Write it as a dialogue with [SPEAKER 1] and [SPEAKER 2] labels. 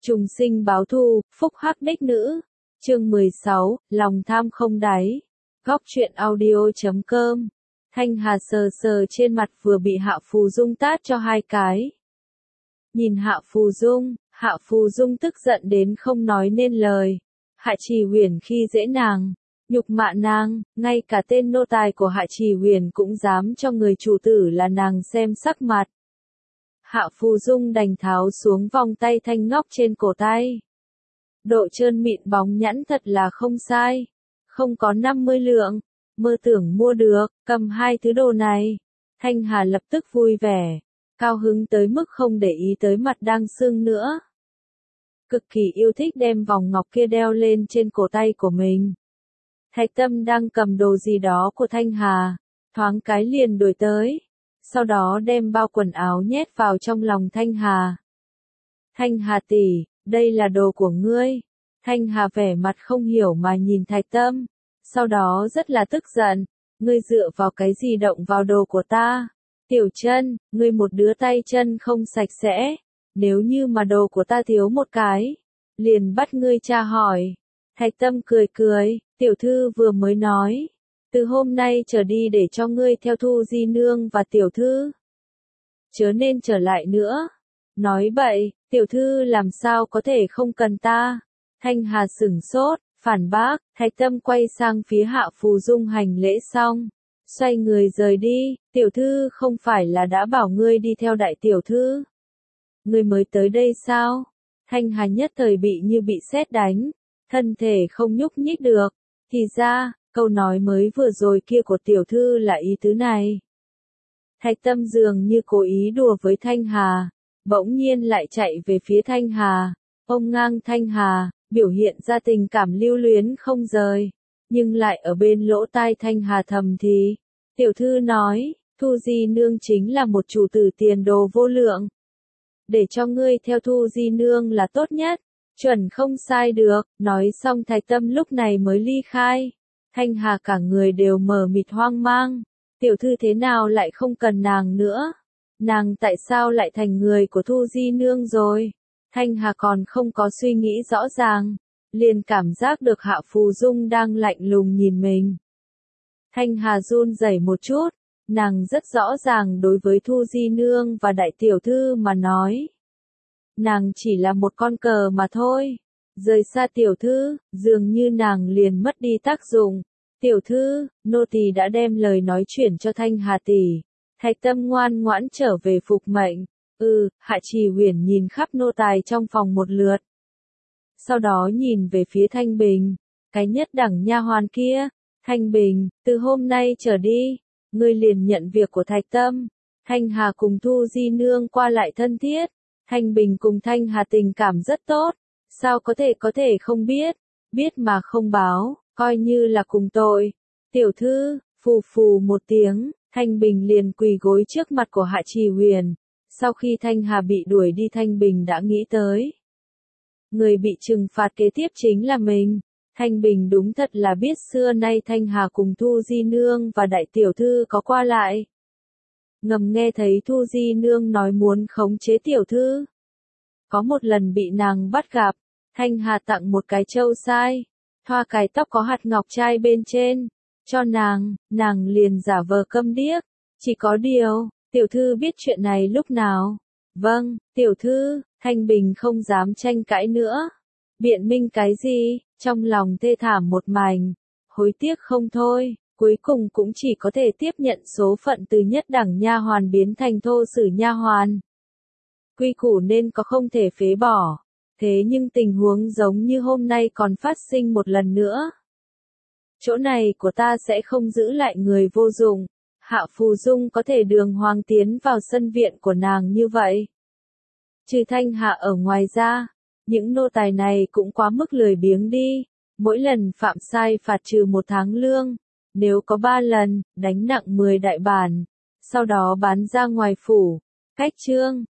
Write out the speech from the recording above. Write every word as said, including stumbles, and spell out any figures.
[SPEAKER 1] Trùng sinh báo thù, phúc hắc đích nữ. Chương mười sáu, lòng tham không đáy. Góc truyện audio chấm com. Thanh Hà sờ sờ trên mặt vừa bị Hạ Phù Dung tát cho hai cái. Nhìn Hạ Phù Dung, Hạ Phù Dung tức giận đến không nói nên lời. Hạ Trì Huyền khi dễ nàng, nhục mạ nàng, ngay cả tên nô tài của Hạ Trì Huyền cũng dám cho người chủ tử là nàng xem sắc mặt. Hạ Phù Dung đành tháo xuống vòng tay thanh ngọc trên cổ tay. Độ trơn mịn bóng nhẵn thật là không sai. Không có năm mươi lượng, mơ tưởng mua được, cầm hai thứ đồ này. Thanh Hà lập tức vui vẻ, cao hứng tới mức không để ý tới mặt đang sưng nữa. Cực kỳ yêu thích đem vòng ngọc kia đeo lên trên cổ tay của mình. Thạch Tâm đang cầm đồ gì đó của Thanh Hà, thoáng cái liền đuổi tới. Sau đó đem bao quần áo nhét vào trong lòng Thanh Hà. Thanh Hà tỷ, đây là đồ của ngươi. Thanh Hà vẻ mặt không hiểu mà nhìn Thạch Tâm. Sau đó rất là tức giận. Ngươi dựa vào cái gì động vào đồ của ta? Tiểu Chân, ngươi một đứa tay chân không sạch sẽ. Nếu như mà đồ của ta thiếu một cái, liền bắt ngươi tra hỏi. Thạch Tâm cười cười, tiểu thư vừa mới nói. Từ hôm nay trở đi để cho ngươi theo Thu Di Nương và tiểu thư. Chớ nên trở lại nữa. Nói bậy, tiểu thư làm sao có thể không cần ta. Thanh Hà sửng sốt, phản bác. Thạch Tâm quay sang phía Hạ Phù Dung hành lễ xong. Xoay người rời đi, tiểu thư không phải là đã bảo ngươi đi theo đại tiểu thư. Ngươi mới tới đây sao? Thanh Hà nhất thời bị như bị sét đánh. Thân thể không nhúc nhích được. Thì ra, câu nói mới vừa rồi kia của tiểu thư là ý tứ này. Thạch Tâm dường như cố ý đùa với Thanh Hà, bỗng nhiên lại chạy về phía Thanh Hà, ôm ngang Thanh Hà, biểu hiện ra tình cảm lưu luyến không rời, nhưng lại ở bên lỗ tai Thanh Hà thầm thì, tiểu thư nói, Thu Di Nương chính là một chủ tử tiền đồ vô lượng. Để cho ngươi theo Thu Di Nương là tốt nhất, chuẩn không sai được, nói xong Thạch Tâm lúc này mới ly khai. Thanh Hà cả người đều mờ mịt hoang mang, tiểu thư thế nào lại không cần nàng nữa? Nàng tại sao lại thành người của Thu Di Nương rồi? Thanh Hà còn không có suy nghĩ rõ ràng, liền cảm giác được Hạ Phù Dung đang lạnh lùng nhìn mình. Thanh Hà run rẩy một chút, nàng rất rõ ràng đối với Thu Di Nương và đại tiểu thư mà nói. Nàng chỉ là một con cờ mà thôi. Rời xa tiểu thư, dường như nàng liền mất đi tác dụng. Tiểu thư, nô tỳ đã đem lời nói chuyển cho Thanh Hà tỷ. Thạch Tâm ngoan ngoãn trở về phục mệnh. Ừ, Hạ Trì Huyền nhìn khắp nô tài trong phòng một lượt. Sau đó nhìn về phía Thanh Bình, cái nhất đẳng nha hoàn kia. Thanh Bình, từ hôm nay trở đi, ngươi liền nhận việc của Thạch Tâm. Thanh Hà cùng Thu Di Nương qua lại thân thiết. Thanh Bình cùng Thanh Hà tình cảm rất tốt. Sao có thể có thể không biết, biết mà không báo, coi như là cùng tội. Tiểu thư, phù phù một tiếng, Thanh Bình liền quỳ gối trước mặt của Hạ Trì Huyền. Sau khi Thanh Hà bị đuổi đi Thanh Bình đã nghĩ tới. Người bị trừng phạt kế tiếp chính là mình. Thanh Bình đúng thật là biết xưa nay Thanh Hà cùng Thu Di Nương và đại tiểu thư có qua lại. Ngầm nghe thấy Thu Di Nương nói muốn khống chế tiểu thư. Có một lần bị nàng bắt gặp, Thanh Hà tặng một cái châu sai, thoa cái tóc có hạt ngọc trai bên trên, cho nàng, nàng liền giả vờ câm điếc. Chỉ có điều, tiểu thư biết chuyện này lúc nào? Vâng, tiểu thư, Thanh Bình không dám tranh cãi nữa. Biện minh cái gì, trong lòng thê thảm một mảnh, hối tiếc không thôi, cuối cùng cũng chỉ có thể tiếp nhận số phận từ nhất đẳng nha hoàn biến thành thô sử nha hoàn. Quy củ nên có không thể phế bỏ. Thế nhưng tình huống giống như hôm nay còn phát sinh một lần nữa. Chỗ này của ta sẽ không giữ lại người vô dụng. Hạ Phù Dung có thể đường hoàng tiến vào sân viện của nàng như vậy. Trừ Thanh Hạ ở ngoài ra, những nô tài này cũng quá mức lười biếng đi. Mỗi lần phạm sai phạt trừ một tháng lương. Nếu có ba lần, đánh nặng mười đại bản. Sau đó bán ra ngoài phủ. Cách chương.